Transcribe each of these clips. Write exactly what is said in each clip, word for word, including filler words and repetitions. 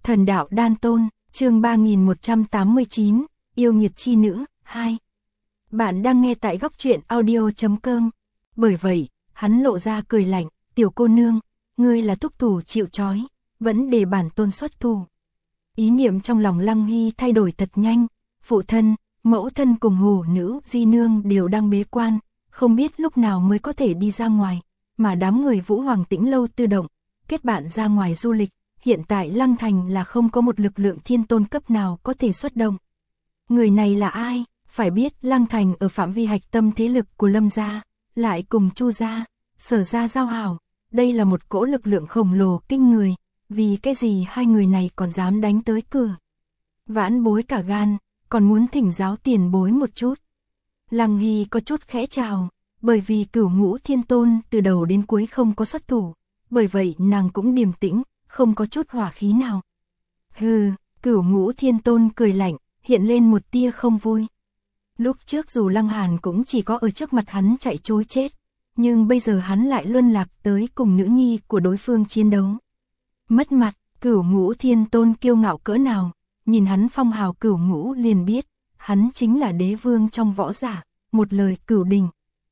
Thần đạo đan tôn, chương ba nghìn một trăm tám mươi chín, yêu nghiệt chi nữ, hai. Bạn đang nghe tại góc truyện audio chấm com. Bởi vậy, hắn lộ ra cười lạnh, tiểu cô nương, ngươi là thúc thủ chịu trói, vẫn để bản tôn xuất thủ. Ý niệm trong lòng Lăng Hy thay đổi thật nhanh, phụ thân, mẫu thân cùng hổ nữ di nương đều đang bế quan, không biết lúc nào mới có thể đi ra ngoài, mà đám người Vũ Hoàng Tĩnh lâu tự động, kết bạn ra ngoài du lịch, hiện tại Lăng Thành là không có một lực lượng thiên tôn cấp nào có thể xuất động. Người này là ai? Phải biết Lăng Thành ở phạm vi hạch tâm thế lực của Lâm gia, lại cùng Chu gia, Sở gia giao hảo, đây là một cỗ lực lượng khổng lồ kinh người, vì cái gì hai người này còn dám đánh tới cửa. Vãn bối cả gan, còn muốn thỉnh giáo tiền bối một chút. Lăng Hy có chút khẽ chào, bởi vì Cửu Ngũ Thiên Tôn từ đầu đến cuối không có xuất thủ, bởi vậy nàng cũng điềm tĩnh, không có chút hỏa khí nào. Hừ, Cửu Ngũ Thiên Tôn cười lạnh, hiện lên một tia không vui. Lúc trước dù Lăng Hàn cũng chỉ có ở trước mặt hắn chạy trối chết, nhưng bây giờ hắn lại luân lạc tới cùng nữ nhi của đối phương chiến đấu. Mất mặt, Cửu Ngũ Thiên Tôn kiêu ngạo cỡ nào, nhìn hắn phong hào Cửu Ngũ liền biết, hắn chính là đế vương trong võ giả, một lời cửu đình.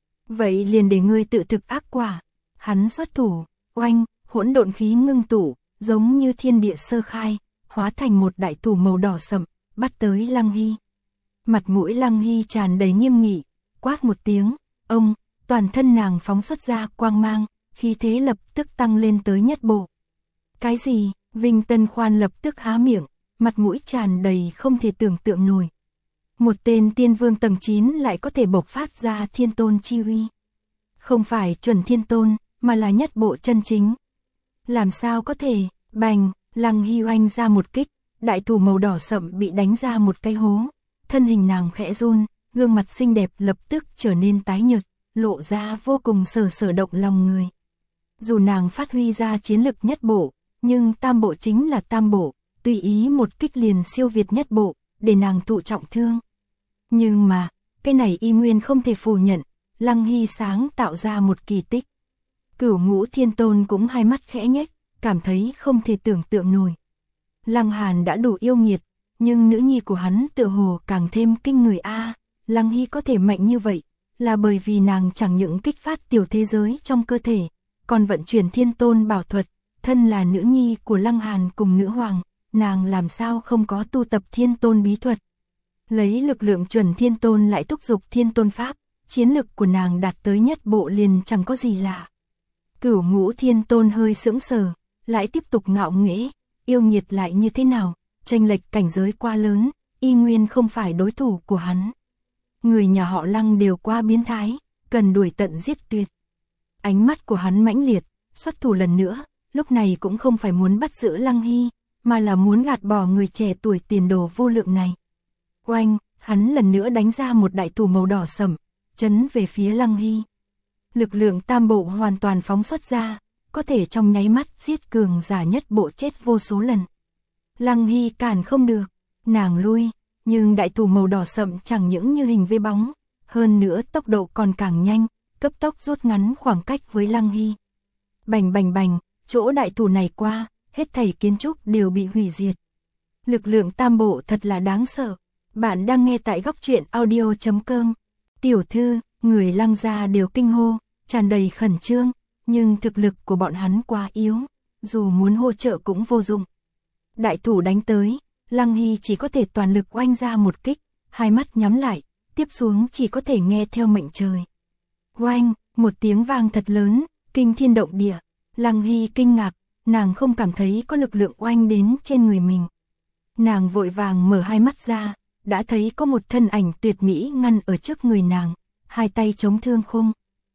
Vậy liền để ngươi tự thực ác quả. Hắn xuất thủ, oanh, hỗn độn khí ngưng tụ, giống như thiên địa sơ khai, hóa thành một đại thủ màu đỏ sậm, bắt tới Lăng Hy. Mặt mũi Lăng Hy tràn đầy nghiêm nghị, quát một tiếng, ông, toàn thân nàng phóng xuất ra quang mang, khí thế lập tức tăng lên tới nhất bộ. Cái gì? Vinh Tân Khoan lập tức há miệng, mặt mũi tràn đầy không thể tưởng tượng nổi. Một tên tiên vương tầng chín lại có thể bộc phát ra thiên tôn chi uy. Không phải chuẩn thiên tôn, mà là nhất bộ chân chính. Làm sao có thể? Bành, Lăng Hy oanh ra một kích, đại thủ màu đỏ sậm bị đánh ra một cái hố. Thân hình nàng khẽ run, gương mặt xinh đẹp lập tức trở nên tái nhợt, lộ ra vô cùng sở sở động lòng người. Dù nàng phát huy ra chiến lực nhất bộ, nhưng tam bộ chính là tam bộ, tùy ý một kích liền siêu việt nhất bộ, để nàng thụ trọng thương. Nhưng mà, cái này y nguyên không thể phủ nhận, Lăng Hy sáng tạo ra một kỳ tích. Cửu Ngũ Thiên Tôn cũng hai mắt khẽ nhếch, cảm thấy không thể tưởng tượng nổi. Lăng Hàn đã đủ yêu nghiệt, nhưng nữ nhi của hắn tựa hồ càng thêm kinh người a. À, Lăng Hy có thể mạnh như vậy, là bởi vì nàng chẳng những kích phát tiểu thế giới trong cơ thể, còn vận chuyển thiên tôn bảo thuật, thân là nữ nhi của Lăng Hàn cùng nữ hoàng, nàng làm sao không có tu tập thiên tôn bí thuật. Lấy lực lượng chuẩn thiên tôn lại thúc dục thiên tôn pháp, chiến lực của nàng đạt tới nhất bộ liền chẳng có gì lạ. Cửu Ngũ Thiên Tôn hơi sững sờ, lại tiếp tục ngạo nghễ, yêu nghiệt lại như thế nào, chênh lệch cảnh giới quá lớn, y nguyên không phải đối thủ của hắn. Người nhà họ Lăng đều quá biến thái, cần đuổi tận giết tuyệt. Ánh mắt của hắn mãnh liệt, xuất thủ lần nữa, lúc này cũng không phải muốn bắt giữ Lăng Hy, mà là muốn gạt bỏ người trẻ tuổi tiền đồ vô lượng này. Oanh, hắn lần nữa đánh ra một đại thủ màu đỏ sẫm, chấn về phía Lăng Hy. Lực lượng tam bộ hoàn toàn phóng xuất ra, có thể trong nháy mắt giết cường giả nhất bộ chết vô số lần. Lăng Hy cản không được, nàng lui, nhưng đại thủ màu đỏ sậm chẳng những như hình với bóng, hơn nữa tốc độ còn càng nhanh, cấp tốc rút ngắn khoảng cách với Lăng Hy. Bành bành bành, chỗ đại thủ này qua, hết thảy kiến trúc đều bị hủy diệt. Lực lượng tam bộ thật là đáng sợ. Bạn đang nghe tại góc truyện audio chấm com. Tiểu thư, người Lăng gia đều kinh hô, tràn đầy khẩn trương, nhưng thực lực của bọn hắn quá yếu, dù muốn hỗ trợ cũng vô dụng. Đại thủ đánh tới, Lăng Hy chỉ có thể toàn lực oanh ra một kích, hai mắt nhắm lại, tiếp xuống chỉ có thể nghe theo mệnh trời. Oanh, một tiếng vang thật lớn, kinh thiên động địa. Lăng Hy kinh ngạc, nàng không cảm thấy có lực lượng oanh đến trên người mình. Nàng vội vàng mở hai mắt ra, đã thấy có một thân ảnh tuyệt mỹ ngăn ở trước người nàng, hai tay chống thương khung.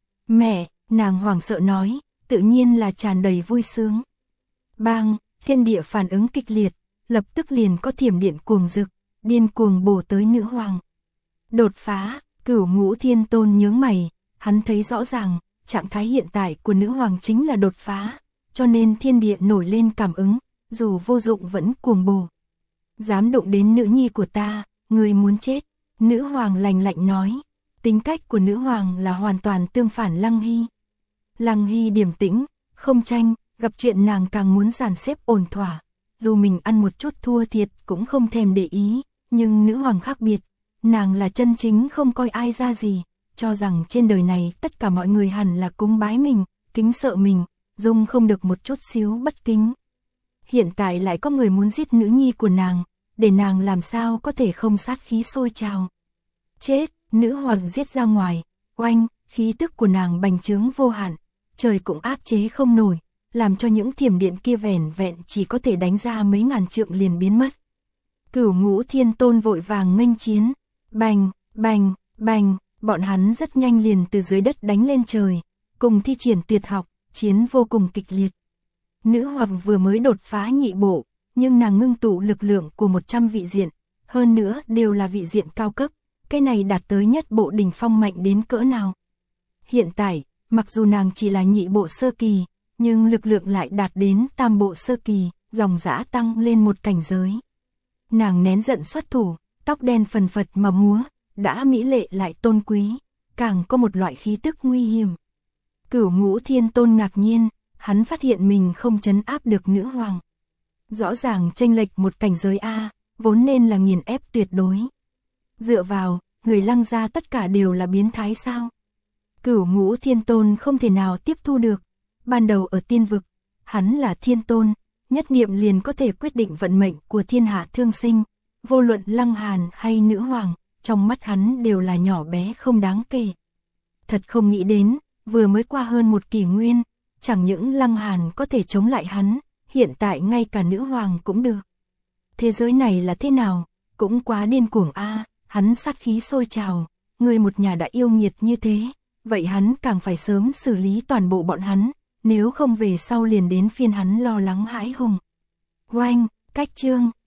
Mẹ, nàng hoảng sợ nói, tự nhiên là tràn đầy vui sướng. Bang, thiên địa phản ứng kịch liệt, lập tức liền có thiểm điện cuồng rực, điên cuồng bổ tới nữ hoàng. Đột phá, Cửu Ngũ Thiên Tôn nhướng mày, hắn thấy rõ ràng, trạng thái hiện tại của nữ hoàng chính là đột phá, cho nên thiên địa nổi lên cảm ứng, dù vô dụng vẫn cuồng bổ. Dám đụng đến nữ nhi của ta, người muốn chết. Nữ hoàng lạnh lạnh nói, tính cách của nữ hoàng là hoàn toàn tương phản Lăng Hy. Lăng Hy điềm tĩnh, không tranh, gặp chuyện nàng càng muốn dàn xếp ổn thỏa, dù mình ăn một chút thua thiệt cũng không thèm để ý, nhưng nữ hoàng khác biệt, nàng là chân chính không coi ai ra gì, cho rằng trên đời này tất cả mọi người hẳn là cúng bái mình, kính sợ mình, dung không được một chút xíu bất kính. Hiện tại lại có người muốn giết nữ nhi của nàng, để nàng làm sao có thể không sát khí sôi trào. Chết, nữ hoàng giết ra ngoài, oanh, khí tức của nàng bành trướng vô hạn, trời cũng áp chế không nổi, làm cho những thiểm điện kia vẻn vẹn chỉ có thể đánh ra mấy ngàn trượng liền biến mất. Cửu Ngũ Thiên Tôn vội vàng nghênh chiến, bành, bành, bành, bọn hắn rất nhanh liền từ dưới đất đánh lên trời, cùng thi triển tuyệt học, chiến vô cùng kịch liệt. Nữ hoàng vừa mới đột phá nhị bộ, nhưng nàng ngưng tụ lực lượng của một trăm vị diện, hơn nữa đều là vị diện cao cấp, cái này đạt tới nhất bộ đỉnh phong mạnh đến cỡ nào. Hiện tại, mặc dù nàng chỉ là nhị bộ sơ kỳ, nhưng lực lượng lại đạt đến tam bộ sơ kỳ, dòng dã tăng lên một cảnh giới. Nàng nén giận xuất thủ, tóc đen phần phật mà múa, đã mỹ lệ lại tôn quý, càng có một loại khí tức nguy hiểm. Cửu Ngũ Thiên Tôn ngạc nhiên, hắn phát hiện mình không trấn áp được nữ hoàng. Rõ ràng chênh lệch một cảnh giới A, vốn nên là nghiền ép tuyệt đối. Dựa vào, người Lăng gia tất cả đều là biến thái sao? Cửu Ngũ Thiên Tôn không thể nào tiếp thu được. Ban đầu ở tiên vực, hắn là thiên tôn, nhất niệm liền có thể quyết định vận mệnh của thiên hạ thương sinh, vô luận Lăng Hàn hay nữ hoàng, trong mắt hắn đều là nhỏ bé không đáng kể. Thật không nghĩ đến, vừa mới qua hơn một kỷ nguyên, chẳng những Lăng Hàn có thể chống lại hắn, hiện tại ngay cả nữ hoàng cũng được. Thế giới này là thế nào, cũng quá điên cuồng a, hắn sát khí sôi trào, người một nhà đã yêu nghiệt như thế, vậy hắn càng phải sớm xử lý toàn bộ bọn hắn, nếu không về sau liền đến phiên hắn lo lắng hãi hùng. Oanh, cách chương,